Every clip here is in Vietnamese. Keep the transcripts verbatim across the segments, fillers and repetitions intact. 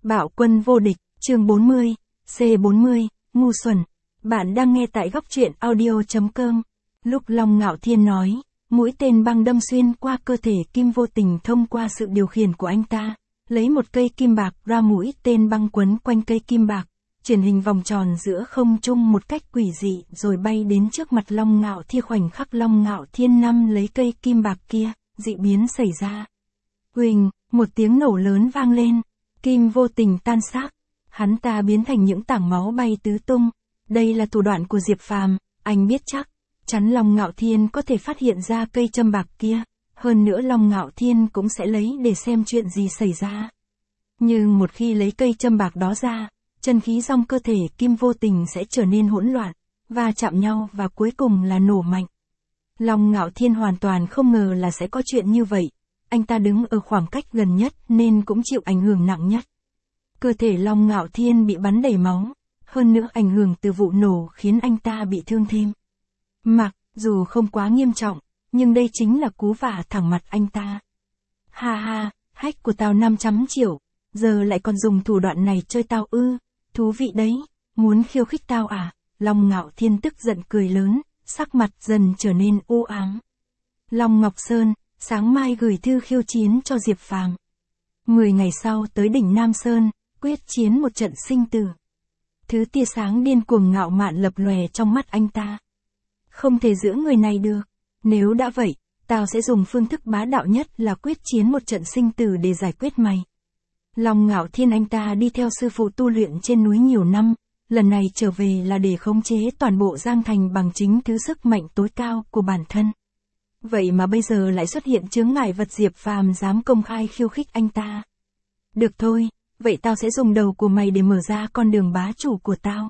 Bạo quân vô địch, chương bốn mươi, C bốn mươi, ngu xuẩn. Bạn đang nghe tại góc truyện audio.com. Lúc Long Ngạo Thiên nói, mũi tên băng đâm xuyên qua cơ thể Kim vô tình thông qua sự điều khiển của anh ta, lấy một cây kim bạc ra mũi tên băng quấn quanh cây kim bạc, chuyển hình vòng tròn giữa không trung một cách quỷ dị rồi bay đến trước mặt Long Ngạo Thiên. Khoảnh khắc Long Ngạo Thiên nắm lấy cây kim bạc kia, dị biến xảy ra. Huỳnh, một tiếng nổ lớn vang lên, Kim vô tình tan xác, hắn ta biến thành những tảng máu bay tứ tung. Đây là thủ đoạn của Diệp Phàm, anh biết chắc chắn Long Ngạo Thiên có thể phát hiện ra cây châm bạc kia, hơn nữa Long Ngạo Thiên cũng sẽ lấy để xem chuyện gì xảy ra. Nhưng một khi lấy cây châm bạc đó ra, chân khí trong cơ thể Kim vô tình sẽ trở nên hỗn loạn, và chạm nhau và cuối cùng là nổ mạnh. Long Ngạo Thiên hoàn toàn không ngờ là sẽ có chuyện như vậy, anh ta đứng ở khoảng cách gần nhất nên cũng chịu ảnh hưởng nặng nhất. Cơ thể Long Ngạo Thiên bị bắn đầy máu, hơn nữa ảnh hưởng từ vụ nổ khiến anh ta bị thương thêm. Mặc dù không quá nghiêm trọng, nhưng đây chính là cú vả thẳng mặt anh ta. Ha ha, hack của tao năm trăm triệu, giờ lại còn dùng thủ đoạn này chơi tao ư, thú vị đấy, muốn khiêu khích tao à? Long Ngạo Thiên tức giận cười lớn, sắc mặt dần trở nên u ám. Long Ngọc Sơn, sáng mai gửi thư khiêu chiến cho Diệp Phàm. Mười ngày sau tới đỉnh Nam Sơn, quyết chiến một trận sinh tử. Thứ tia sáng điên cuồng ngạo mạn lập lòe trong mắt anh ta. Không thể giữ người này được, nếu đã vậy, tao sẽ dùng phương thức bá đạo nhất là quyết chiến một trận sinh tử để giải quyết mày. Long Ngạo Thiên anh ta đi theo sư phụ tu luyện trên núi nhiều năm, lần này trở về là để khống chế toàn bộ Giang Thành bằng chính thứ sức mạnh tối cao của bản thân. Vậy mà bây giờ lại xuất hiện chướng ngại vật Diệp Phàm dám công khai khiêu khích anh ta. Được thôi, vậy tao sẽ dùng đầu của mày để mở ra con đường bá chủ của tao.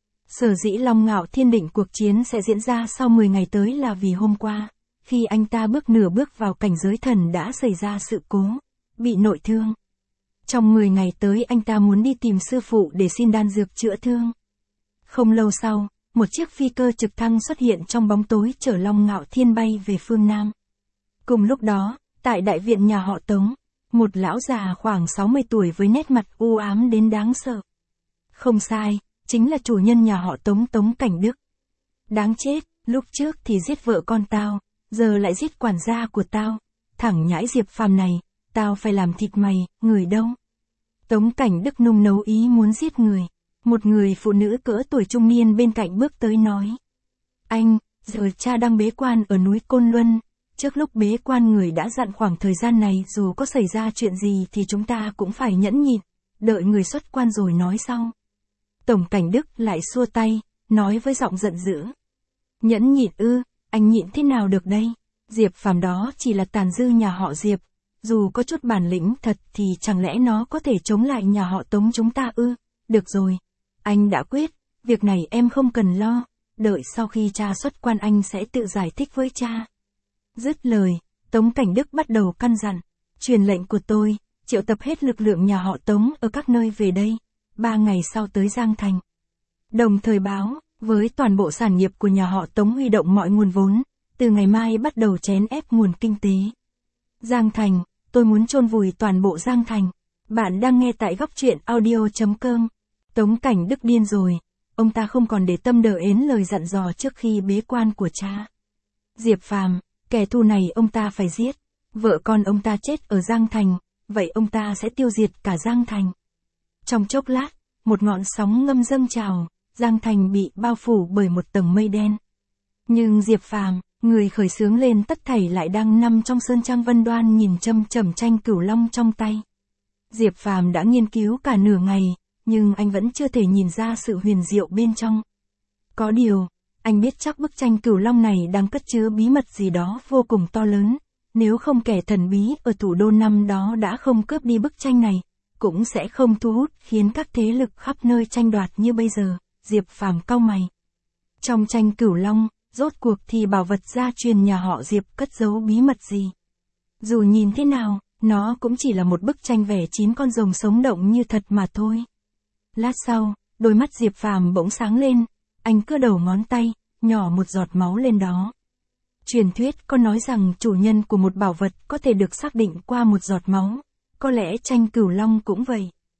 Sở dĩ Long Ngạo Thiên định cuộc chiến sẽ diễn ra sau mười ngày tới là vì hôm qua, khi anh ta bước nửa bước vào cảnh giới thần đã xảy ra sự cố, bị nội thương. Trong mười ngày tới anh ta muốn đi tìm sư phụ để xin đan dược chữa thương. Không lâu sau, một chiếc phi cơ trực thăng xuất hiện trong bóng tối chở Long Ngạo Thiên bay về phương Nam. Cùng lúc đó, tại đại viện nhà họ Tống, một lão già khoảng sáu mươi tuổi với nét mặt u ám đến đáng sợ. Không sai, chính là chủ nhân nhà họ Tống, Tống Cảnh Đức. Đáng chết, lúc trước thì giết vợ con tao, giờ lại giết quản gia của tao. Thẳng nhãi Diệp Phàm này, tao phải làm thịt mày, người đâu? Tống Cảnh Đức nung nấu ý muốn giết người. Một người phụ nữ cỡ tuổi trung niên bên cạnh bước tới nói. Anh, giờ cha đang bế quan ở núi Côn Luân. Trước lúc bế quan người đã dặn khoảng thời gian này dù có xảy ra chuyện gì thì chúng ta cũng phải nhẫn nhịn, đợi người xuất quan rồi nói sau. Tổng Cảnh Đức lại xua tay, nói với giọng giận dữ. Nhẫn nhịn ư, anh nhịn thế nào được đây? Diệp Phàm đó chỉ là tàn dư nhà họ Diệp, dù có chút bản lĩnh thật thì chẳng lẽ nó có thể chống lại nhà họ Tống chúng ta ư? Được rồi, anh đã quyết, việc này em không cần lo, đợi sau khi cha xuất quan anh sẽ tự giải thích với cha. Dứt lời, Tống Cảnh Đức bắt đầu căn dặn, truyền lệnh của tôi, triệu tập hết lực lượng nhà họ Tống ở các nơi về đây, ba ngày sau tới Giang Thành. Đồng thời báo, với toàn bộ sản nghiệp của nhà họ Tống huy động mọi nguồn vốn, từ ngày mai bắt đầu chèn ép nguồn kinh tế. Giang Thành, tôi muốn chôn vùi toàn bộ Giang Thành. Bạn đang nghe tại góc truyện audio.com. Tống Cảnh Đức điên rồi, ông ta không còn để tâm đờ ến lời dặn dò trước khi bế quan của cha. Diệp Phàm, kẻ thù này ông ta phải giết, vợ con ông ta chết ở Giang Thành, vậy ông ta sẽ tiêu diệt cả Giang Thành. Trong chốc lát, một ngọn sóng ngâm dâng trào, Giang Thành bị bao phủ bởi một tầng mây đen. Nhưng Diệp Phàm, người khởi xướng lên tất thảy lại đang nằm trong sơn trang Vân Đoan nhìn chăm chằm tranh cửu long trong tay. Diệp Phàm đã nghiên cứu cả nửa ngày, nhưng anh vẫn chưa thể nhìn ra sự huyền diệu bên trong. Có điều, anh biết chắc bức tranh cửu long này đang cất chứa bí mật gì đó vô cùng to lớn, nếu không kẻ thần bí ở thủ đô năm đó đã không cướp đi bức tranh này, cũng sẽ không thu hút khiến các thế lực khắp nơi tranh đoạt như bây giờ. Diệp Phàm cau mày. Trong tranh cửu long, rốt cuộc thì bảo vật gia truyền nhà họ Diệp cất giấu bí mật gì? Dù nhìn thế nào, nó cũng chỉ là một bức tranh vẽ chín con rồng sống động như thật mà thôi. Lát sau, đôi mắt Diệp Phàm bỗng sáng lên, anh cưa đầu ngón tay, nhỏ một giọt máu lên đó. Truyền thuyết có nói rằng chủ nhân của một bảo vật có thể được xác định qua một giọt máu, có lẽ tranh cửu long cũng vậy.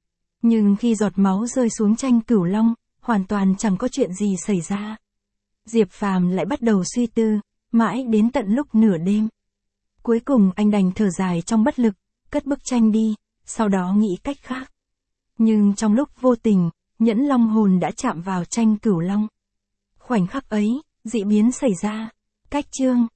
Nhưng khi giọt máu rơi xuống tranh Cửu Long, hoàn toàn chẳng có chuyện gì xảy ra. Diệp Phàm lại bắt đầu suy tư, mãi đến tận lúc nửa đêm. Cuối cùng anh đành thở dài trong bất lực, cất bức tranh đi, sau đó nghĩ cách khác. Nhưng trong lúc vô tình, nhẫn long hồn đã chạm vào tranh Cửu Long. Khoảnh khắc ấy, dị biến xảy ra. Cách chương